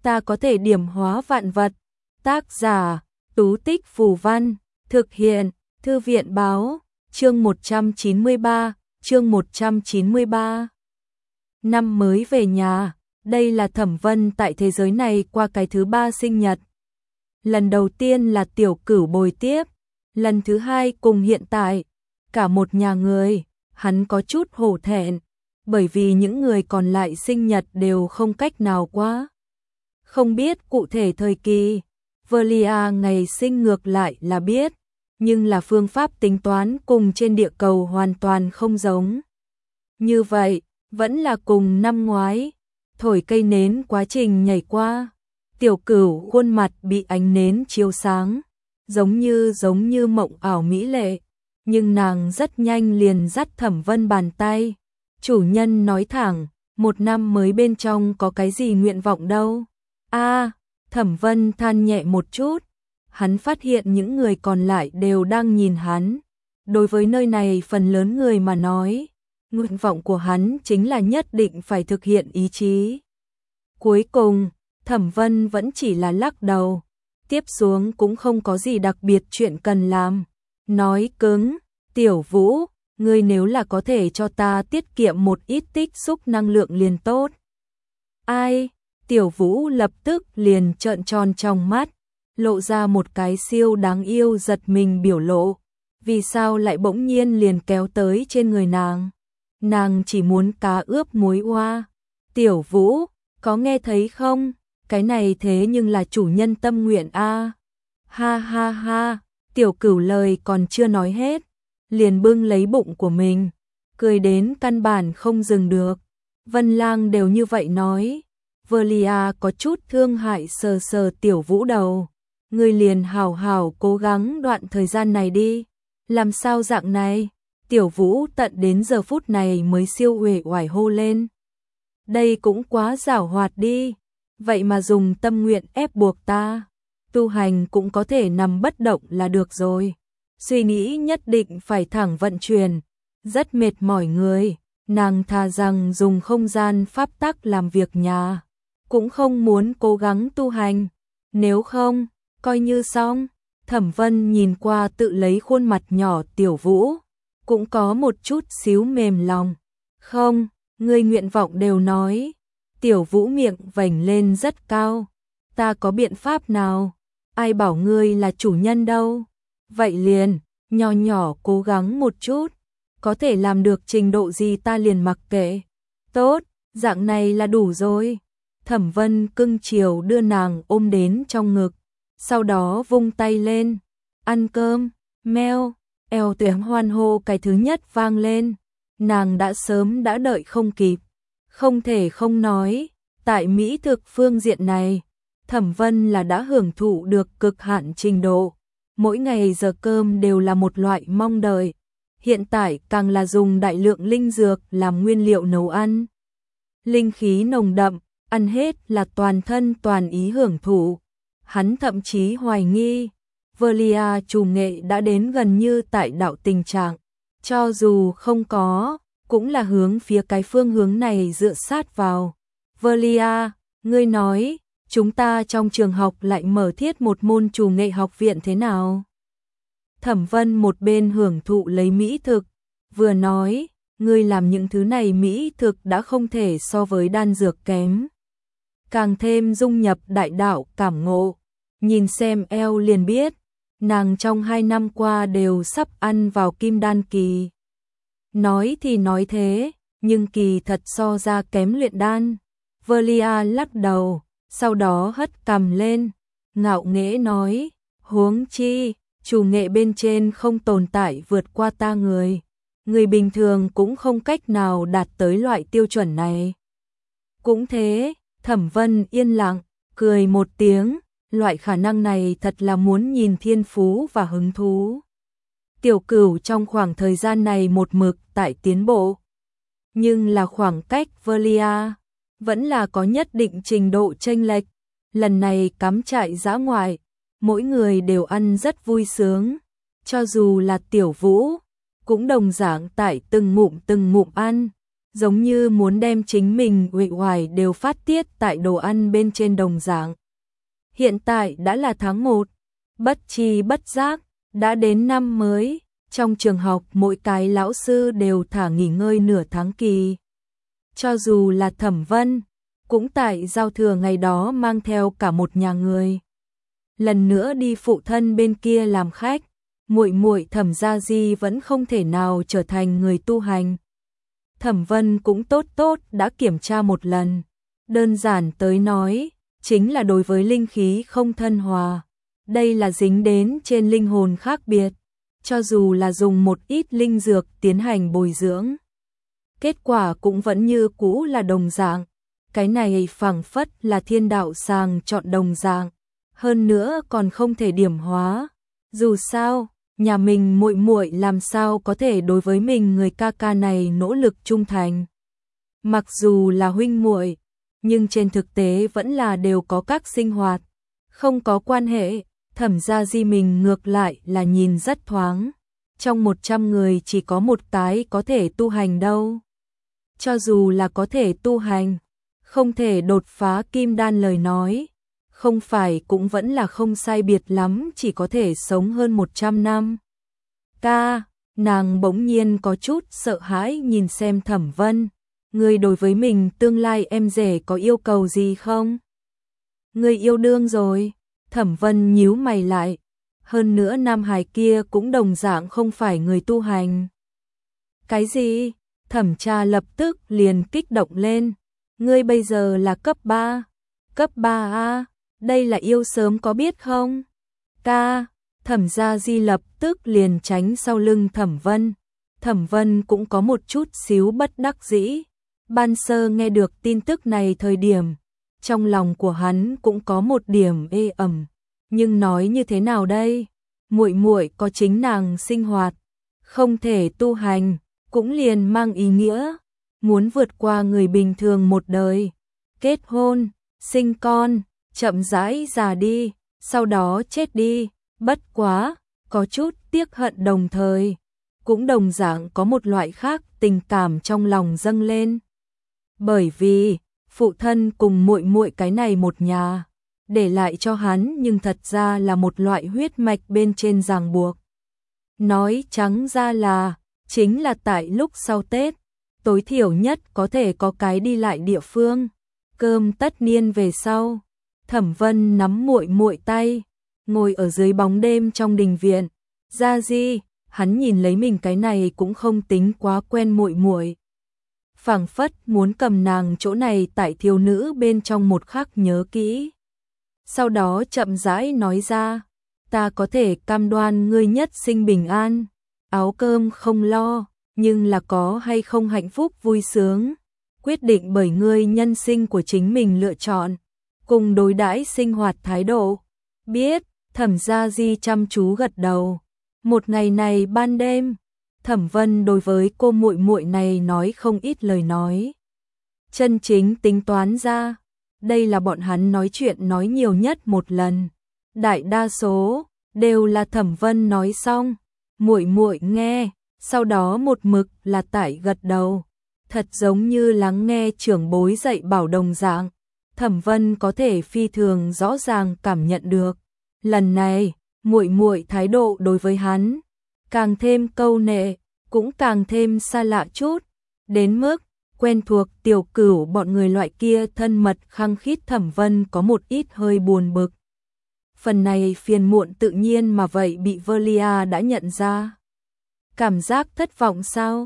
ta có thể điểm hóa vạn vật. Tác giả, Tú Tích Phù Văn, thực hiện, Thư viện Báo, chương 193, chương 193. Năm mới về nhà, đây là Thẩm Vân tại thế giới này qua cái thứ 3 sinh nhật. Lần đầu tiên là Tiểu Cửu bồi tiếp, lần thứ 2 cùng hiện tại, cả một nhà người, hắn có chút hổ thẹn, bởi vì những người còn lại sinh nhật đều không cách nào qua. Không biết cụ thể thời kỳ, Velia ngày sinh ngược lại là biết, nhưng là phương pháp tính toán cùng trên địa cầu hoàn toàn không giống. Như vậy, vẫn là cùng năm ngoái, thổi cây nến quá trình nhảy qua, Tiểu Cửu khuôn mặt bị ánh nến chiếu sáng, giống như mộng ảo mỹ lệ, nhưng nàng rất nhanh liền dắt Thẩm Vân bàn tay. Chủ nhân nói thẳng, một năm mới bên trong có cái gì nguyện vọng đâu. Thẩm Vân than nhẹ một chút, hắn phát hiện những người còn lại đều đang nhìn hắn. Đối với nơi này phần lớn người mà nói, nguyện vọng của hắn chính là nhất định phải thực hiện ý chí. Cuối cùng, Thẩm Vân vẫn chỉ là lắc đầu, tiếp xuống cũng không có gì đặc biệt chuyện cần làm. Nói cứng, Tiểu Vũ, ngươi nếu là có thể cho ta tiết kiệm một ít tích xúc năng lượng liền tốt. Ai? Tiểu Vũ lập tức liền trợn tròn trong mắt, lộ ra một cái siêu đáng yêu giật mình biểu lộ. Vì sao lại bỗng nhiên liền kéo tới trên người nàng? Nàng chỉ muốn cá ướp muối hoa. Tiểu Vũ, có nghe thấy không? Cái này thế nhưng là chủ nhân tâm nguyện a. Ha ha ha, Tiểu Cửu lời còn chưa nói hết, liền bưng lấy bụng của mình, cười đến căn bản không dừng được. Vân Lang đều như vậy nói. Velia có chút thương hại sờ sờ Tiểu Vũ đầu. Ngươi liền hảo hảo cố gắng đoạn thời gian này đi. Làm sao dạng này? Tiểu Vũ tận đến giờ phút này mới siêu uể oải hô lên. Đây cũng quá giảo hoạt đi. Vậy mà dùng tâm nguyện ép buộc ta. Tu hành cũng có thể nằm bất động là được rồi. Suy nghĩ nhất định phải thẳng vận chuyển. Rất mệt mỏi người. Nàng thà rằng dùng không gian pháp tắc làm việc nhà, cũng không muốn cố gắng tu hành. Nếu không, coi như xong. Thẩm Vân nhìn qua tự lấy khuôn mặt nhỏ Tiểu Vũ, cũng có một chút xíu mềm lòng. Không, ngươi nguyện vọng đều nói. Tiểu Vũ miệng vểnh lên rất cao. Ta có biện pháp nào? Ai bảo ngươi là chủ nhân đâu? Vậy liền, nhỏ nhỏ cố gắng một chút. Có thể làm được trình độ gì ta liền mặc kệ. Tốt, dạng này là đủ rồi. Thẩm Vân cưng chiều đưa nàng ôm đến trong ngực, sau đó vung tay lên. Ăn cơm, meo, eo tiếng hoan hô cái thứ nhất vang lên. Nàng đã sớm đã đợi không kịp. Không thể không nói, tại mỹ thực phương diện này, Thẩm Vân là đã hưởng thụ được cực hạn trình độ. Mỗi ngày giờ cơm đều là một loại mong đợi. Hiện tại càng là dùng đại lượng linh dược làm nguyên liệu nấu ăn. Linh khí nồng đậm, ăn hết là toàn thân toàn ý hưởng thụ. Hắn thậm chí hoài nghi, Velia chủ nghệ đã đến gần như tại đạo tình trạng. Cho dù không có, cũng là hướng phía cái phương hướng này dựa sát vào. Velia, ngươi nói, chúng ta trong trường học lại mở thiết một môn chủ nghệ học viện thế nào? Thẩm Vân một bên hưởng thụ lấy mỹ thực, vừa nói, ngươi làm những thứ này mỹ thực đã không thể so với đan dược kém. Càng thêm dung nhập đại đạo cảm ngộ, nhìn xem eo liền biết, nàng trong 2 năm qua đều sắp ăn vào kim đan kỳ. Nói thì nói thế, nhưng kỳ thật so ra kém luyện đan. Velia lắc đầu, sau đó hất cằm lên, ngạo nghễ nói, huống chi, chủ nghệ bên trên không tồn tại vượt qua ta người. Người bình thường cũng không cách nào đạt tới loại tiêu chuẩn này. Cũng thế, Thẩm Vân yên lặng, cười một tiếng, loại khả năng này thật là muốn nhìn thiên phú và hứng thú. Tiểu Cửu trong khoảng thời gian này một mực tại tiến bộ, nhưng là khoảng cách Velia vẫn là có nhất định trình độ chênh lệch. Lần này cắm trại dã ngoại, mỗi người đều ăn rất vui sướng, cho dù là Tiểu Vũ, cũng đồng dạng tại từng ngụm ăn, giống như muốn đem chính mình uể oải đều phát tiết tại đồ ăn bên trên đồng dạng. Hiện tại đã là tháng 1, bất tri bất giác, đã đến năm mới, trong trường học mỗi cái lão sư đều thả nghỉ ngơi nửa tháng kỳ. Cho dù là Thẩm Vân, cũng tại giao thừa ngày đó mang theo cả một nhà người. Lần nữa đi phụ thân bên kia làm khách, muội muội Thẩm Gia Di vẫn không thể nào trở thành người tu hành. Thẩm Vân cũng tốt đã kiểm tra một lần, đơn giản tới nói, chính là đối với linh khí không thân hòa. Đây là dính đến trên linh hồn khác biệt, cho dù là dùng một ít linh dược tiến hành bồi dưỡng. Kết quả cũng vẫn như cũ là đồng dạng, cái này phảng phất là thiên đạo sàng chọn đồng dạng, hơn nữa còn không thể điểm hóa. Dù sao, nhà mình muội muội làm sao có thể đối với mình người ca ca này nỗ lực trung thành. Mặc dù là huynh muội, nhưng trên thực tế vẫn là đều có các sinh hoạt, không có quan hệ. Thẩm Gia Di mình ngược lại là nhìn rất thoáng, trong 100 người chỉ có một cái có thể tu hành đâu. Cho dù là có thể tu hành, không thể đột phá kim đan lời nói, không phải cũng vẫn là không sai biệt lắm, chỉ có thể sống hơn 100 năm. Nàng bỗng nhiên có chút sợ hãi nhìn xem Thẩm Vân, ngươi đối với mình tương lai em rể có yêu cầu gì không? Ngươi yêu đương rồi. Thẩm Vân nhíu mày lại, hơn nữa nam hài kia cũng đồng dạng không phải người tu hành. Cái gì? Thẩm Cha lập tức liền kích động lên, ngươi bây giờ là cấp 3. Cấp 3 a, đây là yêu sớm có biết không? Thẩm Gia Di lập tức liền tránh sau lưng Thẩm Vân. Thẩm Vân cũng có một chút xíu bất đắc dĩ. Ban sơ nghe được tin tức này thời điểm, trong lòng của hắn cũng có một điểm ê ẩm, nhưng nói như thế nào đây? Muội muội có chính nàng sinh hoạt, không thể tu hành, cũng liền mang ý nghĩa muốn vượt qua người bình thường một đời, kết hôn, sinh con, chậm rãi già đi, sau đó chết đi. Bất quá, có chút tiếc hận đồng thời, cũng đồng dạng có một loại khác tình cảm trong lòng dâng lên. Bởi vì phụ thân cùng muội muội cái này một nhà, để lại cho hắn nhưng thật ra là một loại huyết mạch bên trên ràng buộc. Nói trắng ra là, chính là tại lúc sau Tết, tối thiểu nhất có thể có cái đi lại địa phương, cơm tất niên về sau. Thẩm Vân nắm muội muội tay, ngồi ở dưới bóng đêm trong đình viện. Gia Di, hắn nhìn lấy mình cái này cũng không tính quá quen muội muội, phảng phất muốn cầm nàng chỗ này tại thiếu nữ bên trong một khắc nhớ kỹ. Sau đó chậm rãi nói ra, ta có thể cam đoan ngươi nhất sinh bình an, áo cơm không lo, nhưng là có hay không hạnh phúc vui sướng, quyết định bởi ngươi nhân sinh của chính mình lựa chọn, cùng đối đãi sinh hoạt thái độ. Biết. Thẩm Gia Di chăm chú gật đầu. Một ngày này ban đêm, Thẩm Vân đối với cô muội muội này nói không ít lời nói. Chân chính tính toán ra, đây là bọn hắn nói chuyện nói nhiều nhất một lần. Đại đa số đều là Thẩm Vân nói xong, muội muội nghe, sau đó một mực là tại gật đầu, thật giống như lắng nghe trưởng bối dạy bảo đồng dạng. Thẩm Vân có thể phi thường rõ ràng cảm nhận được, lần này muội muội thái độ đối với hắn càng thêm câu nệ, cũng càng thêm xa lạ chút, đến mức quen thuộc Tiểu Cửu bọn người loại kia thân mật khăng khít. Thẩm Vân có một ít hơi buồn bực. Phần này phiền muộn tự nhiên mà vậy bị Velia đã nhận ra. Cảm giác thất vọng sao?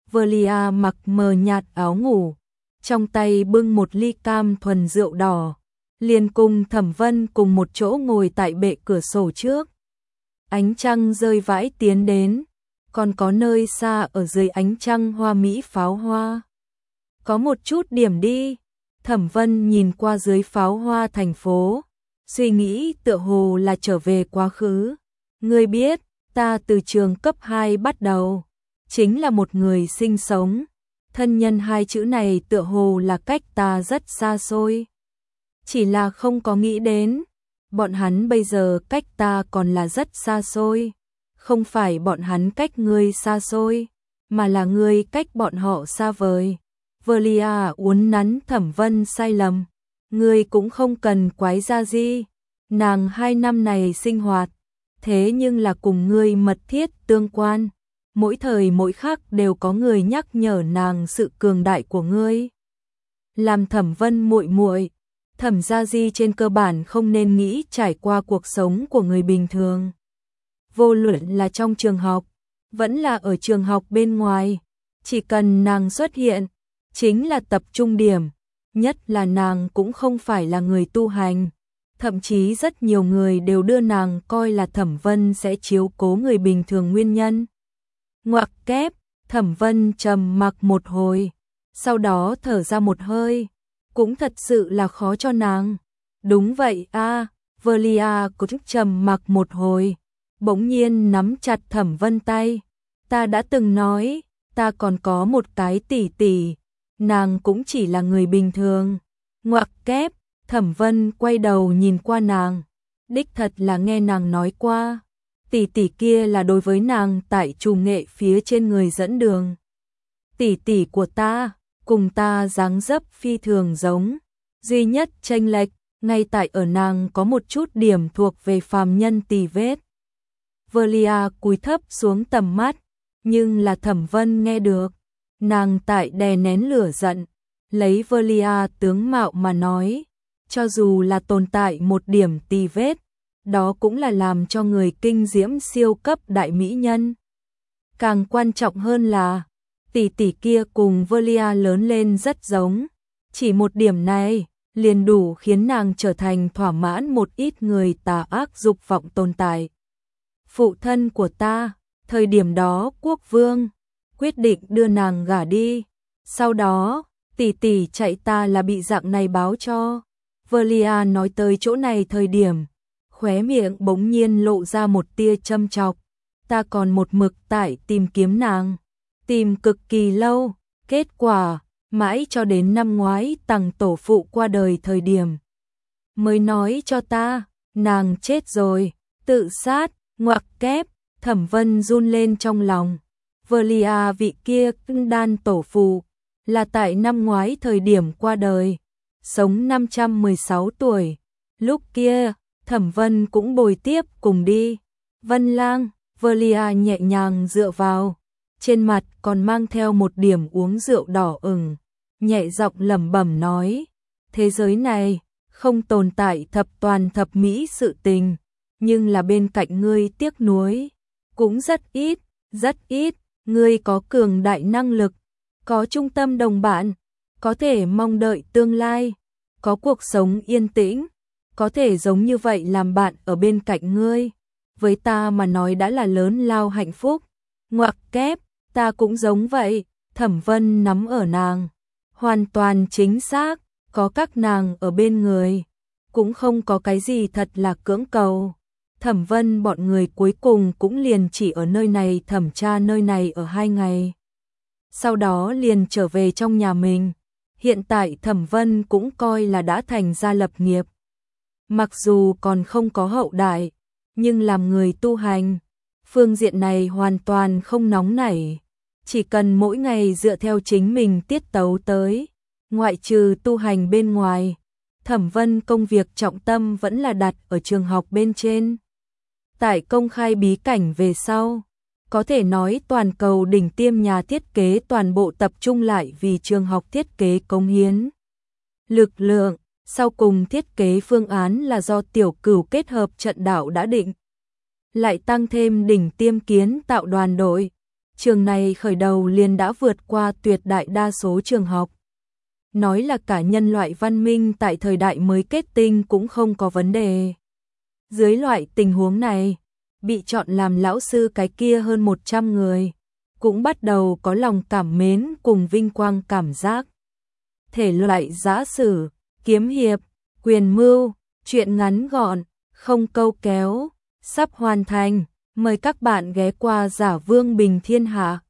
Velia mặc mờ nhạt áo ngủ, trong tay bưng một ly cam thuần rượu đỏ, liền cùng Thẩm Vân cùng một chỗ ngồi tại bệ cửa sổ trước. Ánh trăng rơi vãi tiến đến, còn có nơi xa ở dưới ánh trăng hoa mỹ pháo hoa. Có một chút điểm đi. Thẩm Vân nhìn qua dưới pháo hoa thành phố, suy nghĩ tựa hồ là trở về quá khứ. Ngươi biết, ta từ trường cấp 2 bắt đầu, chính là một người sinh sống. Thân nhân hai chữ này tựa hồ là cách ta rất xa xôi. Chỉ là không có nghĩ đến, bọn hắn bây giờ cách ta còn là rất xa xôi. Không phải bọn hắn cách ngươi xa xôi, mà là ngươi cách bọn họ xa vời. Valia uốn nắn Thẩm Vân sai lầm. Ngươi cũng không cần quái ra gì. Nàng 2 năm này sinh hoạt, thế nhưng là cùng ngươi mật thiết tương quan. Mỗi thời mỗi khắc đều có người nhắc nhở nàng sự cường đại của ngươi. Làm Thẩm Vân muội muội, Thẩm Gia Di trên cơ bản không nên nghĩ trải qua cuộc sống của người bình thường. Vô luận là trong trường học, vẫn là ở trường học bên ngoài, chỉ cần nàng xuất hiện, chính là tập trung điểm, nhất là nàng cũng không phải là người tu hành. Thậm chí rất nhiều người đều đưa nàng coi là Thẩm Vân sẽ chiếu cố người bình thường nguyên nhân. Ngoặc kép, Thẩm Vân trầm mặc một hồi, sau đó thở ra một hơi, cũng thật sự là khó cho nàng. Đúng vậy a, Valia cũng trầm mặc một hồi, bỗng nhiên nắm chặt Thẩm Vân tay. Ta đã từng nói, ta còn có một cái tỷ tỷ, nàng cũng chỉ là người bình thường. Ngoặc kép, Thẩm Vân quay đầu nhìn qua nàng, đích thật là nghe nàng nói qua. Tỷ tỷ kia là đối với nàng tại trù nghệ phía trên người dẫn đường. Tỷ tỷ của ta, cùng ta dáng dấp phi thường giống, duy nhất chênh lệch, ngay tại ở nàng có một chút điểm thuộc về phàm nhân tì vết. Valia cúi thấp xuống tầm mắt, nhưng là Thẩm Vân nghe được, nàng tại đè nén lửa giận, lấy Valia tướng mạo mà nói, cho dù là tồn tại một điểm tì vết, đó cũng là làm cho người kinh diễm siêu cấp đại mỹ nhân. Càng quan trọng hơn là, tỷ tỷ kia cùng Valia lớn lên rất giống, chỉ một điểm này liền đủ khiến nàng trở thành thỏa mãn một ít người tà ác dục vọng tồn tại. Phụ thân của ta, thời điểm đó quốc vương, quyết định đưa nàng gả đi, sau đó, tỷ tỷ chạy ta là bị dạng này báo cho. Valia nói tới chỗ này thời điểm, khóe miệng bỗng nhiên lộ ra một tia châm chọc. Ta còn một mực tại tìm kiếm nàng, tìm cực kỳ lâu, kết quả, mãi cho đến năm ngoái Tằng tổ phụ qua đời thời điểm. Mới nói cho ta, nàng chết rồi, tự sát, ngoặc kép, Thẩm Vân run lên trong lòng. Valia vị kia đan tổ phụ, là tại năm ngoái thời điểm qua đời, sống 516 tuổi. Lúc kia, Thẩm Vân cũng bồi tiếp cùng đi. Vân Lang, Valia nhẹ nhàng dựa vào, trên mặt còn mang theo một điểm uống rượu đỏ ửng, nhẹ giọng lẩm bẩm nói, thế giới này không tồn tại thập toàn thập mỹ sự tình, nhưng là bên cạnh ngươi tiếc nuối cũng rất ít, ngươi có cường đại năng lực, có trung tâm đồng bạn, có thể mong đợi tương lai, có cuộc sống yên tĩnh, có thể giống như vậy làm bạn ở bên cạnh ngươi, với ta mà nói đã là lớn lao hạnh phúc. Ngoặc kép, ta cũng giống vậy. Thẩm Vân nắm ở nàng, hoàn toàn chính xác, có các nàng ở bên người, cũng không có cái gì thật là cưỡng cầu. Thẩm Vân bọn người cuối cùng cũng liền chỉ ở nơi này thẩm tra nơi này ở 2 ngày. Sau đó liền trở về trong nhà mình. Hiện tại Thẩm Vân cũng coi là đã thành gia lập nghiệp. Mặc dù còn không có hậu đại, nhưng làm người tu hành, phương diện này hoàn toàn không nóng nảy. Chỉ cần mỗi ngày dựa theo chính mình tiết tấu tới, ngoại trừ tu hành bên ngoài, Thẩm Vân công việc trọng tâm vẫn là đặt ở trường học bên trên. Tại công khai bí cảnh về sau, có thể nói toàn cầu đỉnh tiêm nhà thiết kế toàn bộ tập trung lại vì trường học thiết kế cống hiến. Lực lượng, sau cùng thiết kế phương án là do Tiểu Cửu kết hợp trận đạo đã định. Lại tăng thêm đỉnh tiêm kiến tạo đoàn đội. Trường này khởi đầu liền đã vượt qua tuyệt đại đa số trường học. Nói là cả nhân loại văn minh tại thời đại mới kết tinh cũng không có vấn đề. Dưới loại tình huống này, bị chọn làm lão sư cái kia hơn 100 người, cũng bắt đầu có lòng cảm mến cùng vinh quang cảm giác. Thể loại giã sử, kiếm hiệp, quyền mưu, truyện ngắn gọn, không câu kéo, sắp hoàn thành, mời các bạn ghé qua Giả Vương Bình Thiên Hạ.